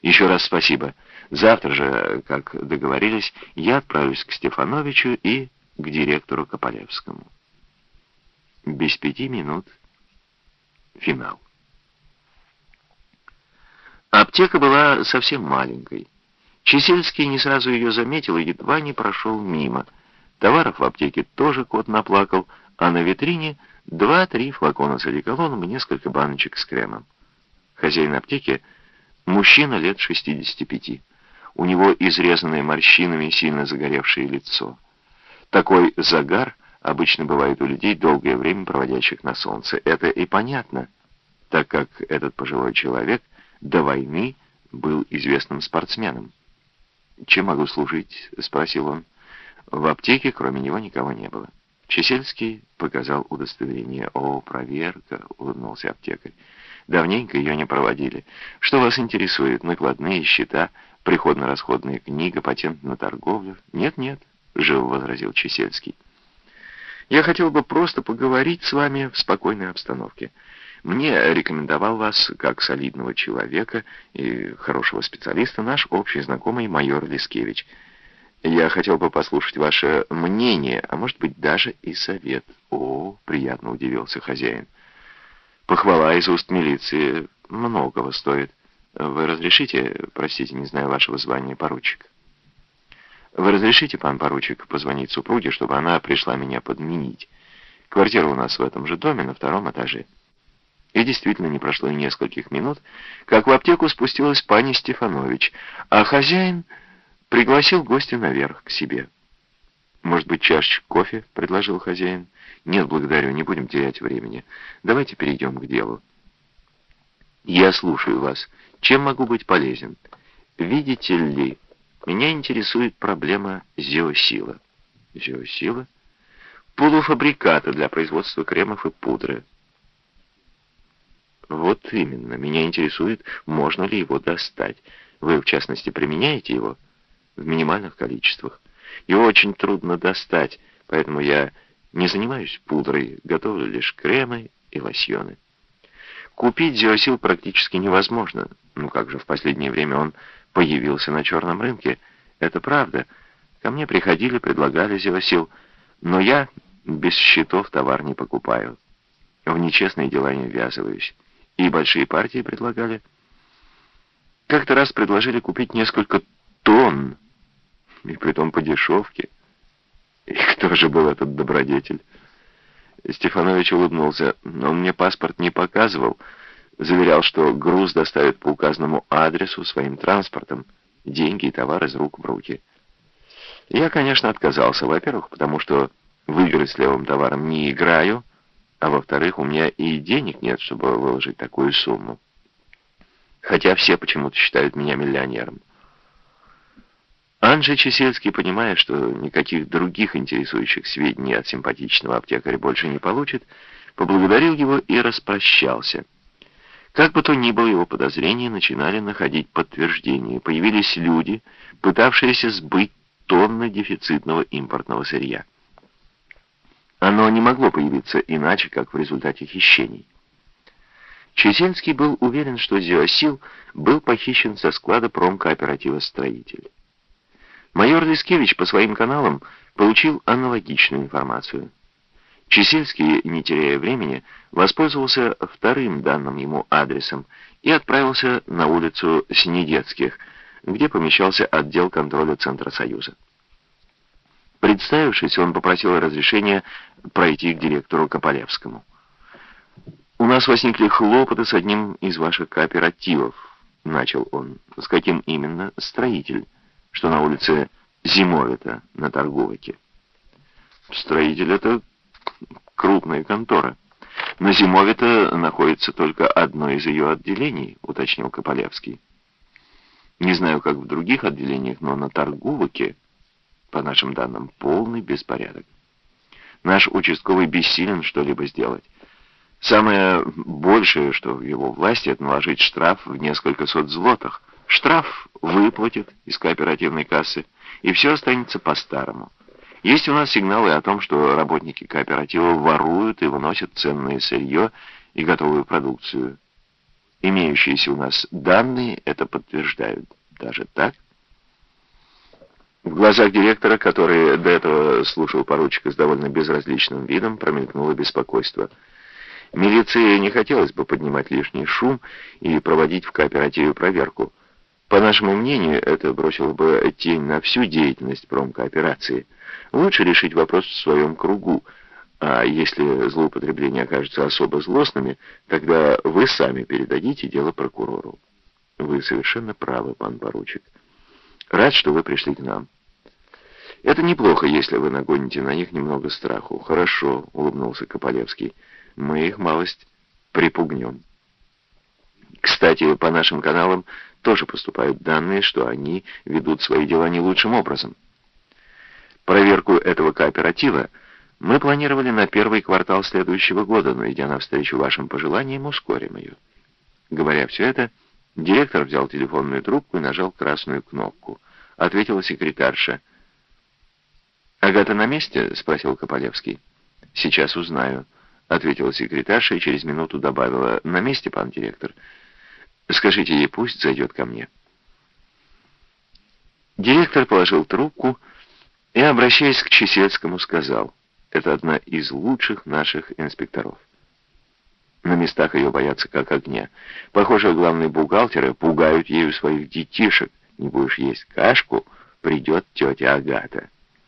Еще раз спасибо. Завтра же, как договорились, я отправлюсь к Стефановичу и к директору Кополевскому. Без 5 минут финал. Аптека была совсем маленькой. Чесельский не сразу ее заметил и едва не прошел мимо. Товаров в аптеке тоже кот наплакал, а на витрине 2-3 флакона с одеколоном и несколько баночек с кремом. Хозяин аптеки — мужчина лет 65. У него изрезанное морщинами сильно загоревшее лицо. Такой загар обычно бывает у людей, долгое время проводящих на солнце. Это и понятно, так как этот пожилой человек до войны был известным спортсменом. «Чем могу служить?» — спросил он. В аптеке кроме него никого не было. Чесельский показал удостоверение. «О, проверка!» — улыбнулся аптекарь. «Давненько ее не проводили. Что вас интересует? Накладные счета, приходно-расходная книга, патент на торговлю?» «Нет-нет», — живо возразил Чесельский. «Я хотел бы просто поговорить с вами в спокойной обстановке. Мне рекомендовал вас как солидного человека и хорошего специалиста наш общий знакомый майор Лискевич. Я хотел бы послушать ваше мнение, а может быть даже и совет». «О, приятно удивился хозяин. Похвала из уст милиции многого стоит. Вы разрешите, простите, не знаю вашего звания, поручик? Вы разрешите, пан поручик, позвонить супруге, чтобы она пришла меня подменить? Квартира у нас в этом же доме на 2-м этаже». И действительно не прошло и нескольких минут, как в аптеку спустилась пани Стефанович, а хозяин пригласил гостя наверх к себе. «Может быть, чашечку кофе?» — предложил хозяин. «Нет, благодарю, не будем терять времени. Давайте перейдем к делу». «Я слушаю вас. Чем могу быть полезен? Видите ли, меня интересует проблема зеосила». «Зеосила?» «Полуфабрикаты для производства кремов и пудры». «Вот именно. Меня интересует, можно ли его достать. Вы, в частности, применяете его?» «В минимальных количествах. Его очень трудно достать, поэтому я не занимаюсь пудрой, готовлю лишь кремы и лосьоны. Купить зеосил практически невозможно. Ну как же, в последнее время он появился на черном рынке. Это правда. Ко мне приходили, предлагали зеосил, но я без счетов товар не покупаю. В нечестные дела не ввязываюсь. И большие партии предлагали. Как-то раз предложили купить несколько тонн, и притом по дешевке. И кто же был этот добродетель? Стефанович улыбнулся. Он мне паспорт не показывал. Заверял, что груз доставят по указанному адресу своим транспортом. Деньги и товар из рук в руки. Я, конечно, отказался. Во-первых, потому что выиграть с левым товаром не играю, а во-вторых, у меня и денег нет, чтобы выложить такую сумму. Хотя все почему-то считают меня миллионером. Анджей Чесельский, понимая, что никаких других интересующих сведений от симпатичного аптекаря больше не получит, поблагодарил его и распрощался. Как бы то ни было, его подозрения начинали находить подтверждение. Появились люди, пытавшиеся сбыть тонны дефицитного импортного сырья. Оно не могло появиться иначе, как в результате хищений. Чесельский был уверен, что зеосил был похищен со склада промкооператива «Строитель». Майор Лискевич по своим каналам получил аналогичную информацию. Чесельский, не теряя времени, воспользовался вторым данным ему адресом и отправился на улицу Снедецких, где помещался отдел контроля Центра Союза. Представившись, он попросил разрешения пройти к директору Кополевскому. «У нас возникли хлопоты с одним из ваших кооперативов», — начал он. «С каким именно? Строитель, что на улице Зимовита, на Торговике». «Строитель — это крупная контора. На Зимовита находится только одно из ее отделений», — уточнил Кополевский. «Не знаю, как в других отделениях, но на Торговике, по нашим данным, полный беспорядок. Наш участковый бессилен что-либо сделать. Самое большее, что в его власти, это наложить штраф в несколько сот злотых. Штраф выплатит из кооперативной кассы, и все останется по-старому. Есть у нас сигналы о том, что работники кооператива воруют и выносят ценное сырье и готовую продукцию. Имеющиеся у нас данные это подтверждают. Даже так? В глазах директора, который до этого слушал поручика с довольно безразличным видом, промелькнуло беспокойство. Милиции не хотелось бы поднимать лишний шум и проводить в кооперативе проверку. По нашему мнению, это бросило бы тень на всю деятельность промкооперации. Лучше решить вопрос в своем кругу, а если злоупотребления окажутся особо злостными, тогда вы сами передадите дело прокурору. Вы совершенно правы, пан поручик. Рад, что вы пришли к нам. Это неплохо, если вы нагоните на них немного страху. Хорошо, улыбнулся Кополевский. Мы их малость припугнем. Кстати, по нашим каналам тоже поступают данные, что они ведут свои дела не лучшим образом. Проверку этого кооператива мы планировали на первый квартал следующего года, но, идя навстречу вашим пожеланиям, ускорим ее. Говоря все это, директор взял телефонную трубку и нажал красную кнопку. Ответила секретарша. «Агата на месте?» — спросил Кополевский. «Сейчас узнаю», — ответила секретарша и через минуту добавила. «На месте, пан директор? Скажите ей, пусть зайдет ко мне». Директор положил трубку и, обращаясь к Чесельскому, сказал: «Это одна из лучших наших инспекторов. На местах ее боятся как огня. Похоже, главные бухгалтеры пугают ею своих детишек. Не будешь есть кашку, придет тетя Агата».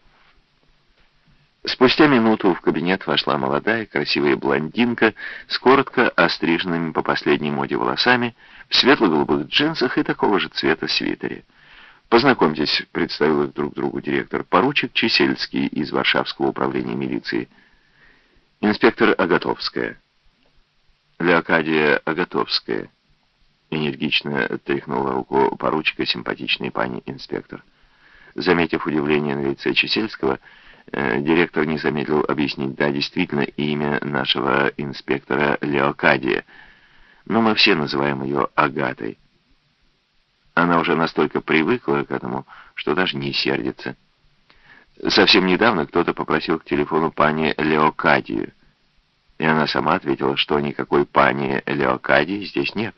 Спустя минуту в кабинет вошла молодая, красивая блондинка с коротко остриженными по последней моде волосами, в светло-голубых джинсах и такого же цвета свитере. «Познакомьтесь», — представил их друг другу директор, поручик Чесельский из Варшавского управления милиции. Инспектор Агатовская. Леокадия Агатовская. Энергично тряхнула руку поручика симпатичный пани инспектор. Заметив удивление на лице Чесельского, директор не замедлил объяснить: «Да, действительно, имя нашего инспектора Леокадия, но мы все называем ее Агатой». Она уже настолько привыкла к этому, что даже не сердится. Совсем недавно кто-то попросил к телефону пани Леокадию, и она сама ответила, что никакой пани Леокадии здесь нет.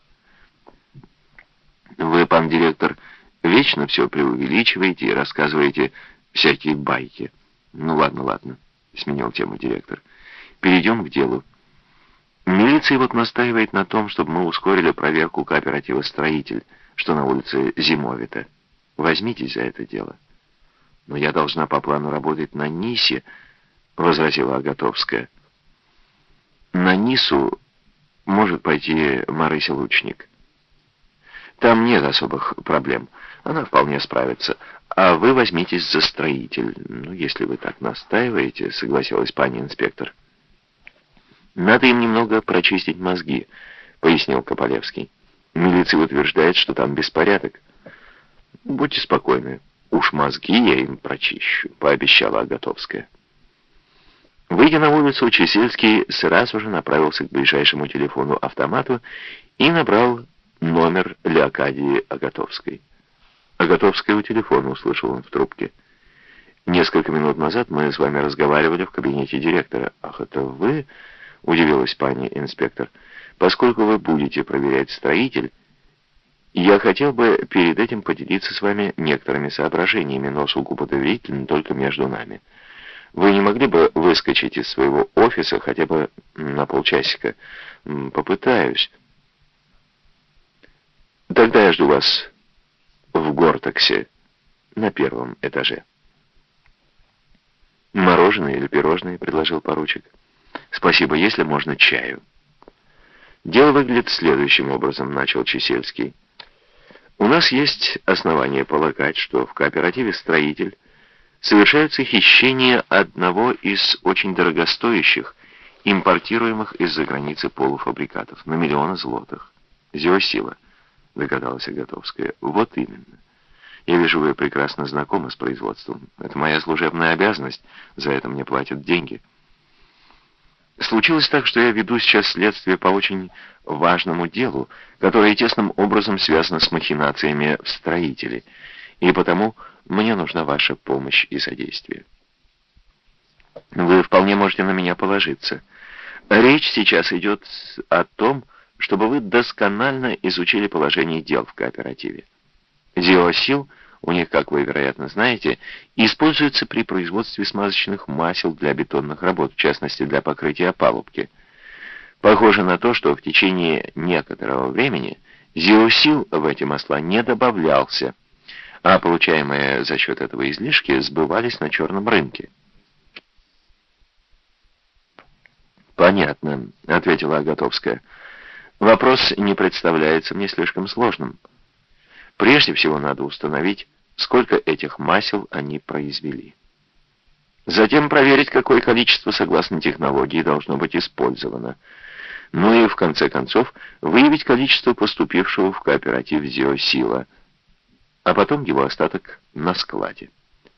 «Вы, пан директор, вечно все преувеличиваете и рассказываете всякие байки». «Ну ладно», — сменил тему директор. «Перейдем к делу. Милиция вот настаивает на том, чтобы мы ускорили проверку кооператива «Строитель», что на улице Зимовита. Возьмитесь за это дело». «Но я должна по плану работать на НИСе», — возразила Агатовская. «На НИСу может пойти Марыся Лучник. Там нет особых проблем. Она вполне справится. А вы возьмитесь за «Строитель». Ну, если вы так настаиваете», — согласилась пани инспектор. «Надо им немного прочистить мозги», — пояснил Кополевский. «Милиция утверждает, что там беспорядок». «Будьте спокойны. Уж мозги я им прочищу», — пообещала Агатовская. Выйдя на улицу, Чесельский сразу же направился к ближайшему телефону-автомату и набрал номер Леокадии Агатовской. «Агатовская у телефона», — услышал он в трубке. «Несколько минут назад мы с вами разговаривали в кабинете директора». «Ах, это вы?» — удивилась пани инспектор. «Поскольку вы будете проверять «Строитель», я хотел бы перед этим поделиться с вами некоторыми соображениями, но сугубо доверительно, только между нами. Вы не могли бы выскочить из своего офиса хотя бы на полчасика? Попытаюсь. Тогда я жду вас в Гортексе на первом этаже». «Мороженое или пирожное?» — предложил поручик. «Спасибо, если можно, чаю». «Дело выглядит следующим образом», — начал Чесельский. «У нас есть основания полагать, что в кооперативе «Строитель» совершаются хищения одного из очень дорогостоящих, импортируемых из-за границы полуфабрикатов на миллионы злотых. Зиосила», — догадалась Агатовская. «Вот именно. Я вижу, вы прекрасно знакомы с производством. Это моя служебная обязанность, за это мне платят деньги. Случилось так, что я веду сейчас следствие по очень важному делу, которое тесным образом связано с махинациями в «Строителе», и потому мне нужна ваша помощь и содействие. Вы вполне можете на меня положиться. Речь сейчас идет о том, чтобы вы досконально изучили положение дел в кооперативе. Зеосил у них, как вы, вероятно, знаете, используется при производстве смазочных масел для бетонных работ, в частности, для покрытия опалубки. Похоже на то, что в течение некоторого времени Зеосил в эти масла не добавлялся, а получаемые за счет этого излишки сбывались на черном рынке. «Понятно», — ответила Агатовская. «Вопрос не представляется мне слишком сложным. Прежде всего надо установить, сколько этих масел они произвели. Затем проверить, какое количество, согласно технологии, должно быть использовано. Ну и, в конце концов, выявить количество поступившего в кооператив Зеосила, а потом его остаток на складе.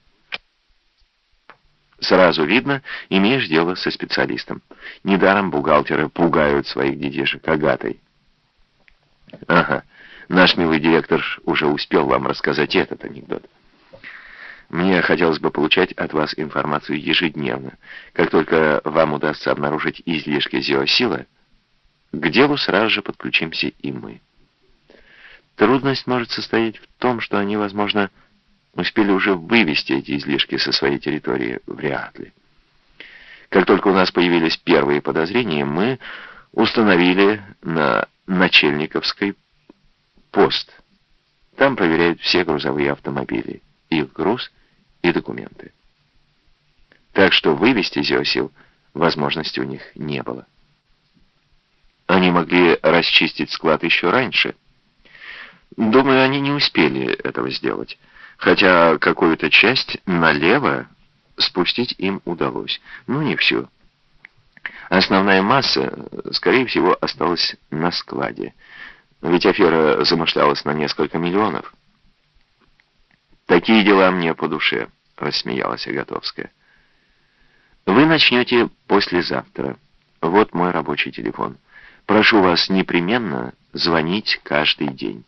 Сразу видно, имеешь дело со специалистом. Недаром бухгалтеры пугают своих детишек Агатой. Ага, наш милый директор уже успел вам рассказать этот анекдот. Мне хотелось бы получать от вас информацию ежедневно. Как только вам удастся обнаружить излишки Зеосила, к делу сразу же подключимся и мы. Трудность может состоять в том, что они, возможно, успели уже вывести эти излишки со своей территории. Вряд ли. Как только у нас появились первые подозрения, мы установили на Начальниковской пост. Там проверяют все грузовые автомобили, их груз и документы. Так что вывести Зеосил возможности у них не было. Они могли расчистить склад еще раньше. Думаю, они не успели этого сделать. Хотя какую-то часть налево спустить им удалось. Но не все. Основная масса, скорее всего, осталась на складе. Ведь афера замышлялась на несколько миллионов. «Такие дела мне по душе», — рассмеялась Агатовская. «Вы начнете послезавтра. Вот мой рабочий телефон. Прошу вас непременно звонить каждый день.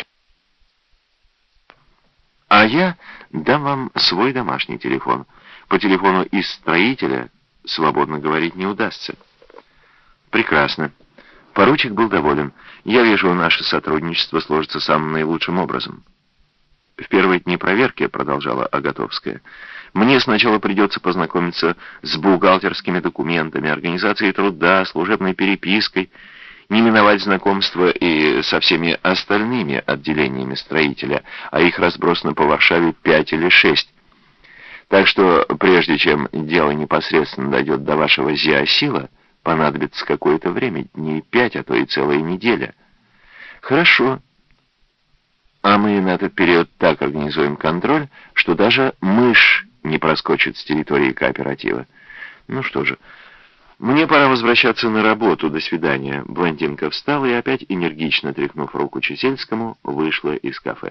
А я дам вам свой домашний телефон. По телефону из строителя свободно говорить не удастся». «Прекрасно». Поручик был доволен. «Я вижу, наше сотрудничество сложится самым наилучшим образом». «В первые дни проверки, — продолжала Агатовская, — мне сначала придется познакомиться с бухгалтерскими документами, организацией труда, служебной перепиской, не миновать знакомства и со всеми остальными отделениями строителя, а их разбросано по Варшаве 5 или 6. Так что, прежде чем дело непосредственно дойдет до вашего Зеосила, понадобится какое-то время, дней 5, а то и целая неделя». «Хорошо. А мы на этот период так организуем контроль, что даже мышь не проскочит с территории кооператива. Ну что же, мне пора возвращаться на работу. До свидания». Блондинка встала и опять, энергично тряхнув руку Чесельскому, вышла из кафе.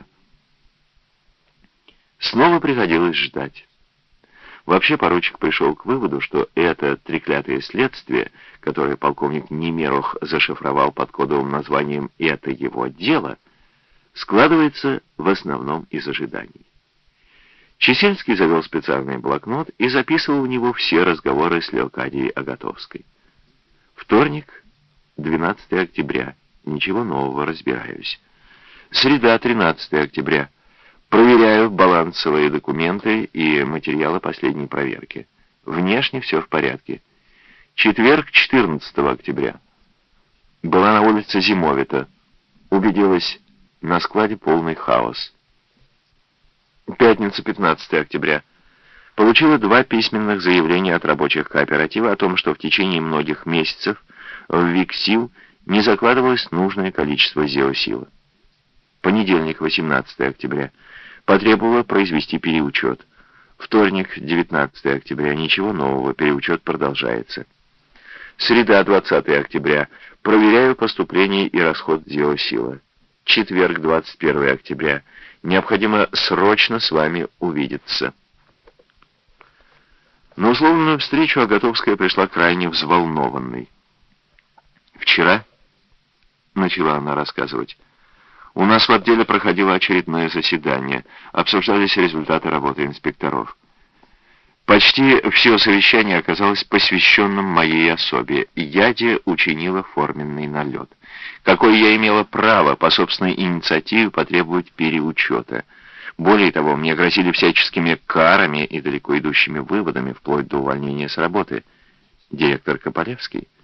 Снова приходилось ждать. Вообще поручик пришел к выводу, что это треклятое следствие, которое полковник Немерох зашифровал под кодовым названием «Это его дело», складывается в основном из ожиданий. Чесельский завел специальный блокнот и записывал в него все разговоры с Леокадией Агатовской. Вторник, 12 октября. Ничего нового, разбираюсь. Среда, 13 октября. Проверяю балансовые документы и материалы последней проверки. Внешне все в порядке. Четверг, 14 октября. Была на улице Зимовита. Убедилась, на складе полный хаос. Пятница, 15 октября. Получила 2 письменных заявления от рабочих кооператива о том, что в течение многих месяцев в Виксил не закладывалось нужное количество Зеосила. Понедельник, 18 октября. Потребовала произвести переучет. Вторник, 19 октября. Ничего нового, переучет продолжается. Среда, 20 октября. Проверяю поступление и расход Зеосила. Четверг, 21 октября. Необходимо срочно с вами увидеться. На условленную встречу Агатовская пришла крайне взволнованной. «Вчера, — начала она рассказывать, — у нас в отделе проходило очередное заседание, обсуждались результаты работы инспекторов. Почти все совещание оказалось посвященным моей особе. Яде учинила форменный налет. Какое я имела право по собственной инициативе потребовать переучета. Более того, мне грозили всяческими карами и далеко идущими выводами, вплоть до увольнения с работы. Директор Копалевский